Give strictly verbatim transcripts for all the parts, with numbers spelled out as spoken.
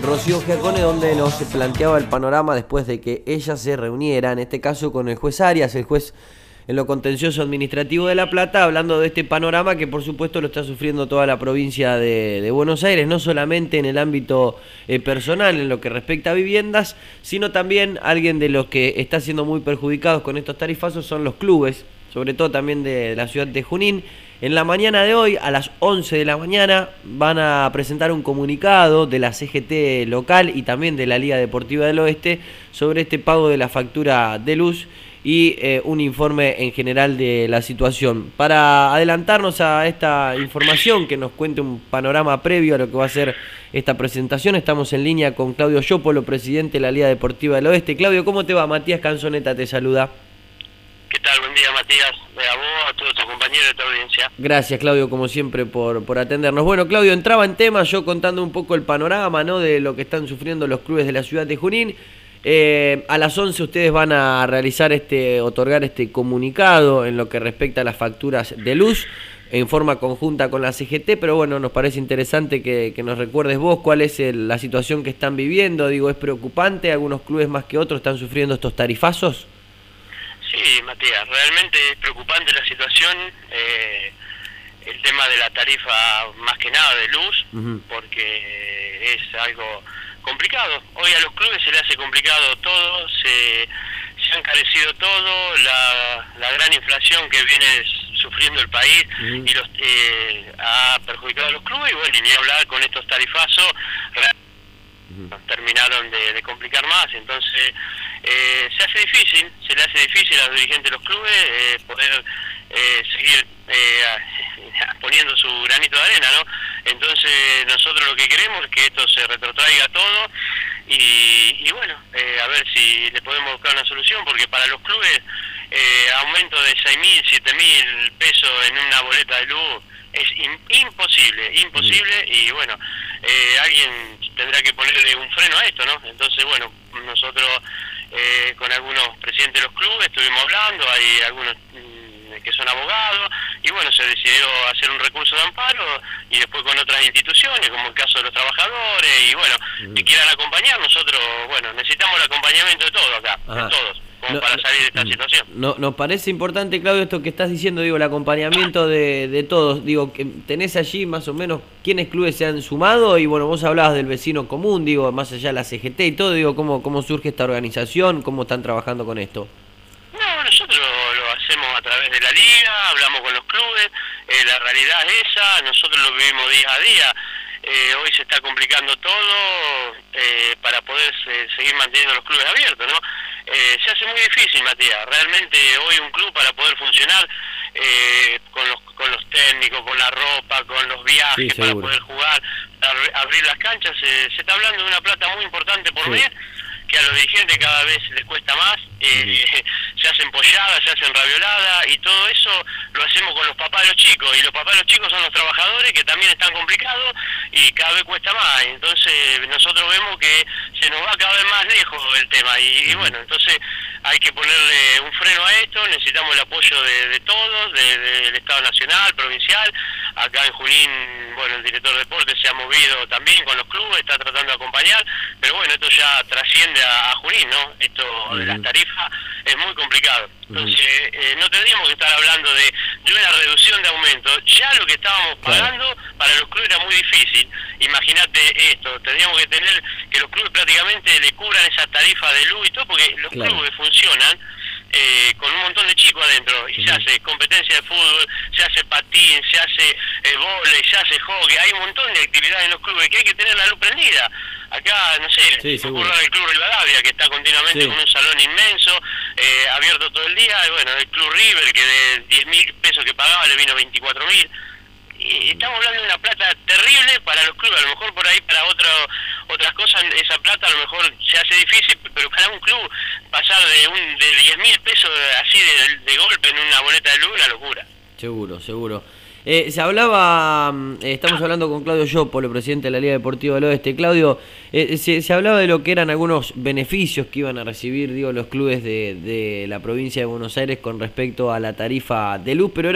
Rocío Giacone, donde nos planteaba el panorama después de que ella se reuniera, en este caso con el juez Arias, el juez en lo contencioso administrativo de La Plata, hablando de este panorama que por supuesto lo está sufriendo toda la provincia de, de Buenos Aires, no solamente en el ámbito eh, personal, en lo que respecta a viviendas, sino también alguien de los que está siendo muy perjudicados con estos tarifazos son los clubes, sobre todo también de la ciudad de Junín. En la mañana de hoy, a las once de la mañana, van a presentar un comunicado de la C G T local y también de la Liga Deportiva del Oeste sobre este pago de la factura de luz y eh, un informe en general de la situación. Para adelantarnos a esta información, que nos cuente un panorama previo a lo que va a ser esta presentación, estamos en línea con Claudio Yopolo, presidente de la Liga Deportiva del Oeste. Claudio, ¿cómo te va? Matías Canzoneta te saluda. ¿Qué tal? Buen día, Matías. A vos, a todos tus compañeros de tu audiencia. Gracias, Claudio, como siempre, por, por atendernos. Bueno, Claudio, entraba en tema yo contando un poco el panorama, ¿no?, de lo que están sufriendo los clubes de la ciudad de Junín. Eh, a las once ustedes van a realizar este, otorgar este comunicado en lo que respecta a las facturas de luz en forma conjunta con la C G T, pero bueno, nos parece interesante que, que nos recuerdes vos cuál es el, la situación que están viviendo. Digo, ¿es preocupante? ¿Algunos clubes más que otros están sufriendo estos tarifazos? Sí, Matías, realmente es preocupante la situación, eh, el tema de la tarifa más que nada de luz, uh-huh. porque es algo complicado. Hoy a los clubes se les hace complicado todo, se, se ha encarecido todo, la, la gran inflación que viene sufriendo el país uh-huh. y los eh, ha perjudicado a los clubes, y bueno, y ni hablar con estos tarifazos, uh-huh. terminaron de, de complicar más, entonces eh, se hace difícil, se le hace difícil a los dirigentes de los clubes eh, poder eh, seguir eh, poniendo su granito de arena, ¿no? Entonces nosotros lo que queremos es que esto se retrotraiga todo y, y bueno, eh, a ver si le podemos buscar una solución, porque para los clubes eh, aumento de seis mil, siete mil pesos en una boleta de luz es in, imposible, imposible, y bueno, eh, alguien tendrá que ponerle un freno a esto, ¿no? Entonces, bueno, nosotros eh, con algunos presidentes de los clubes estuvimos hablando, hay algunos mmm, que son abogados, y bueno, se decidió hacer un recurso de amparo, y después con otras instituciones, como el caso de los trabajadores, y bueno, uh-huh. si quieran acompañar, nosotros, bueno, necesitamos el acompañamiento de todos acá, Ajá. de todos. Como no, para salir de esta no, situación. No, nos parece importante, Claudio, esto que estás diciendo, digo, el acompañamiento de, de todos. Digo, que tenés allí más o menos quiénes clubes se han sumado, y bueno, vos hablabas del vecino común, digo, más allá de la C G T y todo, digo, cómo, cómo surge esta organización, cómo están trabajando con esto. No, nosotros lo, lo hacemos a través de la liga, hablamos con los clubes, eh, la realidad es esa, nosotros lo vivimos día a día. Eh, hoy se está complicando todo eh, para poder eh, seguir manteniendo los clubes abiertos, ¿no? Eh, se hace muy difícil, Matías. Realmente hoy un club para poder funcionar eh, con los con los técnicos, con la ropa, con los viajes, sí, para poder jugar, para abrir las canchas, eh, se está hablando de una plata muy importante por sí. mes, que a los dirigentes cada vez les cuesta más, eh, uh-huh. se hacen polladas, se hacen ravioladas, y todo eso lo hacemos con los papás de los chicos, y los papás de los chicos son los trabajadores, que también están complicados y cada vez cuesta más. Entonces nosotros vemos que se nos va cada vez más lejos el tema, y, y bueno, entonces hay que ponerle un freno a esto, necesitamos el apoyo de, de todos, de, de, del Estado Nacional, provincial. Acá en Junín, bueno, el director de deportes se ha movido también con los clubes, está tratando de acompañar, pero bueno, esto ya trasciende a, a Junín, ¿no? Esto uh-huh. de las tarifas es muy complicado. Entonces, uh-huh. eh, no tendríamos que estar hablando de, de una reducción de aumento. Ya lo que estábamos pagando claro. para los clubes era muy difícil. Imagínate esto, tendríamos que tener que los clubes prácticamente le cubran esa tarifa de luz y todo, porque los claro. clubes funcionan eh, con un montón de chicos adentro, y uh-huh. se hace competencia de fútbol, se hace patín, se hace eh, vóley, se hace hockey, hay un montón de actividades en los clubes que hay que tener la luz prendida. Acá, no sé, sí, se ocurre el Club Rivadavia, que está continuamente sí. con un salón inmenso, eh, abierto todo el día, y bueno, el Club River, que de diez mil pesos que pagaba le vino veinticuatro mil. Y estamos hablando de una plata terrible para los clubes. A lo mejor por ahí para otro, otras cosas esa plata a lo mejor se hace difícil, pero para un club pasar de un de diez mil pesos así de, de golpe en una boleta de luz, una locura. Seguro, seguro. Eh, se hablaba, eh, estamos hablando con Claudio Yopolo, presidente de la Liga Deportiva del Oeste. Claudio, eh, se, se hablaba de lo que eran algunos beneficios que iban a recibir, digo, los clubes de, de la provincia de Buenos Aires con respecto a la tarifa de luz, pero era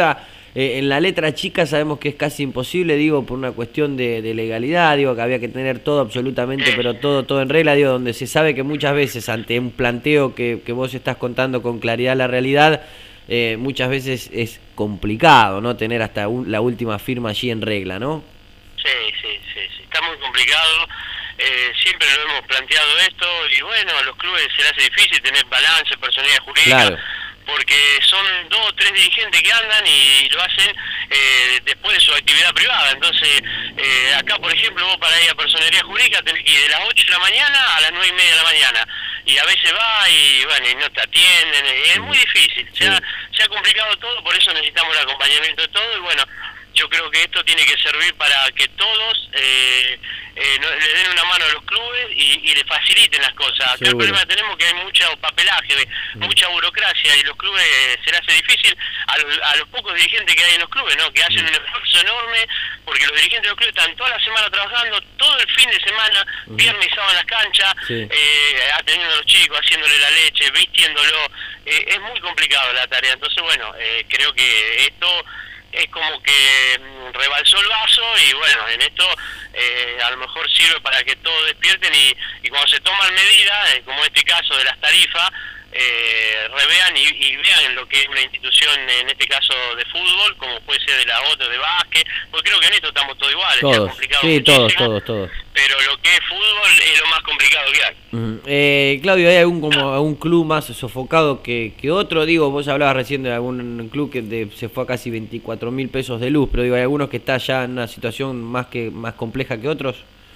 Eh, en la letra chica sabemos que es casi imposible, digo, por una cuestión de, de legalidad, digo, que había que tener todo absolutamente, pero todo todo en regla, digo, donde se sabe que muchas veces ante un planteo que, que vos estás contando con claridad la realidad, eh, muchas veces es complicado, ¿no? Tener hasta un, la última firma allí en regla, ¿no? Sí, sí, sí, sí, está muy complicado. Eh, siempre lo hemos planteado esto y bueno, a los clubes se les hace difícil tener balance, personalidad jurídica, claro, porque son dos o tres dirigentes que andan y lo hacen eh, después de su actividad privada. Entonces, eh, acá por ejemplo, vos para ir a personalidad jurídica tenés que ir de las ocho de la mañana a las nueve y media de la mañana, y a veces va y bueno, y no te atienden, y es muy difícil, sí. se, ha, se ha complicado todo, por eso necesitamos el acompañamiento de todo, y bueno, yo creo que esto tiene que servir para que todos eh, eh, no, le den una mano a los clubes y, y le faciliten las cosas. Acá el problema que tenemos es que hay mucho papelaje, mm. mucha burocracia, y los clubes se les hace difícil a los, a los pocos dirigentes que hay en los clubes, ¿no? Que hacen mm. un esfuerzo enorme, porque los dirigentes de los clubes están toda la semana trabajando, todo el fin de semana, mm. viernes y sábado en las canchas, sí. eh, atendiendo a los chicos, haciéndole la leche, vistiéndolo. Eh, es muy complicado la tarea. Entonces, bueno, eh, creo que esto es como que rebalsó el vaso, y bueno, en esto eh, a lo mejor sirve para que todos despierten y, y cuando se toman medidas, eh, como este caso de las tarifas, eh, revean y, y vean lo que es una institución, en este caso de fútbol, como puede ser de la otra, de básquet, porque creo que en esto estamos todos iguales, todos, se ha complicado sí, todos, todos, todos. Pero lo que es fútbol es lo más complicado que hay. Uh-huh. eh, Claudio, ¿hay algún como algún club más sofocado que, que otro? Digo, vos hablabas recién de algún club que de, se fue a casi veinticuatro mil pesos de luz, pero digo, ¿hay algunos que está ya en una situación más que más compleja que otros?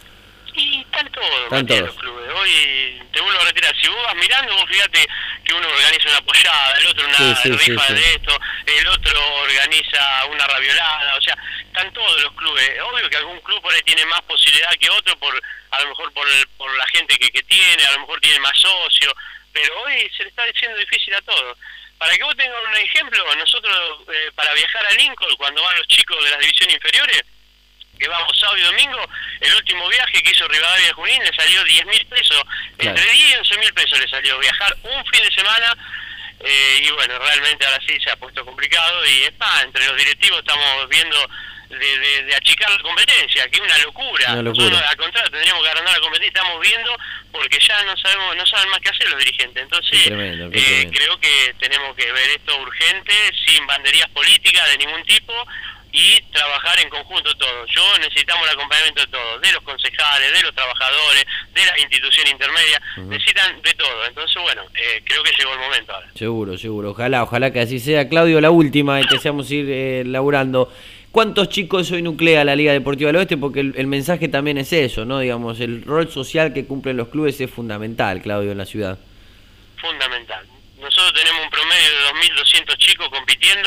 Y están todos, están todos. Los clubes. Hoy te vuelvo a retirar, si vos vas mirando, vos fíjate que uno organiza una apoyada, el otro una sí, sí, rifa sí, sí. de esto, el otro organiza una raviolada, o sea, están todos los clubes. Obvio que algún club por ahí tiene más posibilidad que otro, por a lo mejor por, el, por la gente que, que tiene, a lo mejor tiene más socios, pero hoy se le está diciendo difícil a todos. Para que vos tengas un ejemplo, nosotros eh, para viajar a Lincoln, cuando van los chicos de las divisiones inferiores, que vamos sábado y domingo, el último viaje que hizo Rivadavia de Junín le salió diez mil pesos, claro. entre diez y once mil pesos le salió viajar un fin de semana, eh, y bueno, realmente ahora sí se ha puesto complicado, y es más, entre los directivos estamos viendo de, de, de achicar la competencia, que es una locura. Una locura. Nosotros al contrario tendríamos que agrandar la competencia, estamos viendo porque ya no sabemos, no saben más qué hacer los dirigentes. Entonces qué tremendo, qué eh, tremendo. creo que tenemos que ver esto urgente, sin banderías políticas de ningún tipo, y trabajar en conjunto todos. Yo necesitamos el acompañamiento de todos, de los concejales, de los trabajadores, de las instituciones intermedias, uh-huh. necesitan de todo. Entonces, bueno, eh, creo que llegó el momento ahora. Seguro, seguro. Ojalá, ojalá que así sea. Claudio, la última, y empezamos a ir eh, laburando. ¿Cuántos chicos hoy nuclea la Liga Deportiva del Oeste? Porque el, el mensaje también es eso, ¿no? Digamos, el rol social que cumplen los clubes es fundamental, Claudio, en la ciudad. Fundamental. Nosotros tenemos un promedio de dos mil doscientos chicos compitiendo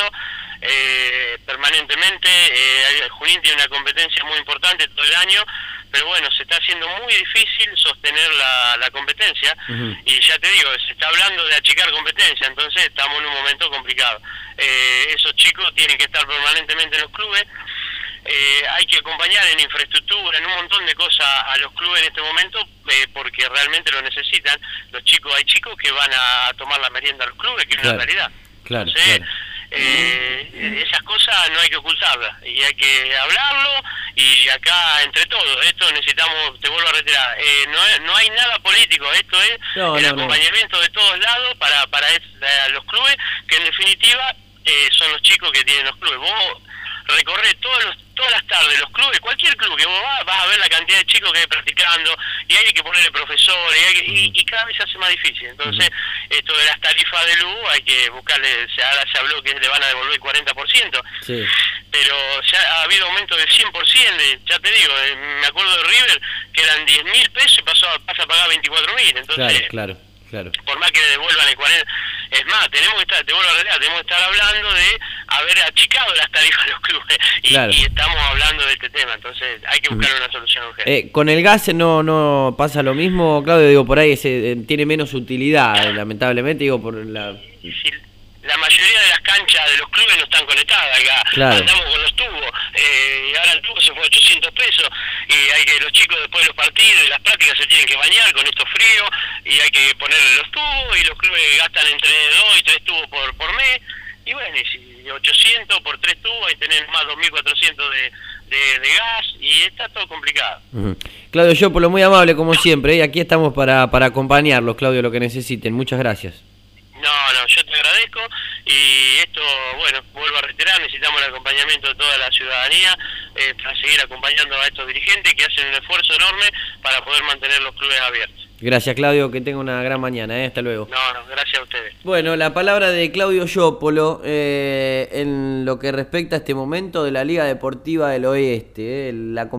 eh, permanentemente. Eh, Junín tiene una competencia muy importante todo el año, pero bueno, se está haciendo muy difícil sostener la, la competencia, uh-huh. y ya te digo, se está hablando de achicar competencia, entonces estamos en un momento complicado. Eh, esos chicos tienen que estar permanentemente en los clubes. Eh, hay que acompañar en infraestructura, en un montón de cosas a los clubes en este momento, eh, porque realmente lo necesitan. Los chicos, hay chicos que van a tomar la merienda a los clubes, que claro, es una realidad. Claro, Entonces, claro. Eh, esas cosas no hay que ocultarlas, y hay que hablarlo, y acá entre todos, esto necesitamos, te vuelvo a retirar, eh, no, no hay nada político, esto es no, el no, acompañamiento no. de todos lados para, para es, eh, los clubes, que en definitiva eh, son los chicos que tienen los clubes. Vos recorrer todos los, todas las tardes los clubes, cualquier club que vos vas, vas a ver la cantidad de chicos que hay practicando, y hay que ponerle profesores, y, hay que, y, y cada vez se hace más difícil. Entonces, uh-huh. esto de las tarifas de luz, hay que buscarle, se, ahora se habló que le van a devolver el cuarenta por ciento, sí. pero ya ha habido aumento del cien por ciento, de, ya te digo, eh, me acuerdo de River, que eran diez mil pesos y pasó a, pasa a pagar veinticuatro mil, entonces... Claro, claro. Claro. Por más que le devuelvan el cuarenta, es más, tenemos que estar, te vuelvo a realidad, tenemos que estar hablando de haber achicado las tarifas de los clubes, y, claro. y estamos hablando de este tema, entonces hay que buscar una solución urgente. Eh, con el gas no no pasa lo mismo, Claudio, digo, por ahí ese, eh, tiene menos utilidad, eh, lamentablemente, digo, por la... Si la mayoría de las canchas de los clubes no están conectadas acá, claro. andamos con los tubos, eh, y ahora el tubo se fue a ochocientos pesos, y hay que los chicos después de los partidos y las prácticas se tienen que bañar con estos fríos, y hay que ponerle los tubos, y los clubes gastan entre dos y tres tubos por, por mes, y bueno, bueno, y si ochocientos por tres tubos, ahí tenés más dos mil cuatrocientos de, de, de gas, y está todo complicado. Uh-huh. Claudio Yopolo, muy amable como siempre, y ¿eh? Aquí estamos para, para acompañarlos, Claudio, lo que necesiten. Muchas gracias. No, no, yo te agradezco, y esto, bueno, vuelvo a reiterar, necesitamos el acompañamiento de toda la ciudadanía eh, para seguir acompañando a estos dirigentes que hacen un esfuerzo enorme para poder mantener los clubes abiertos. Gracias, Claudio, que tenga una gran mañana, ¿eh? Hasta luego. No, no, gracias a ustedes. Bueno, la palabra de Claudio Yopolo eh, en lo que respecta a este momento de la Liga Deportiva del Oeste, eh, la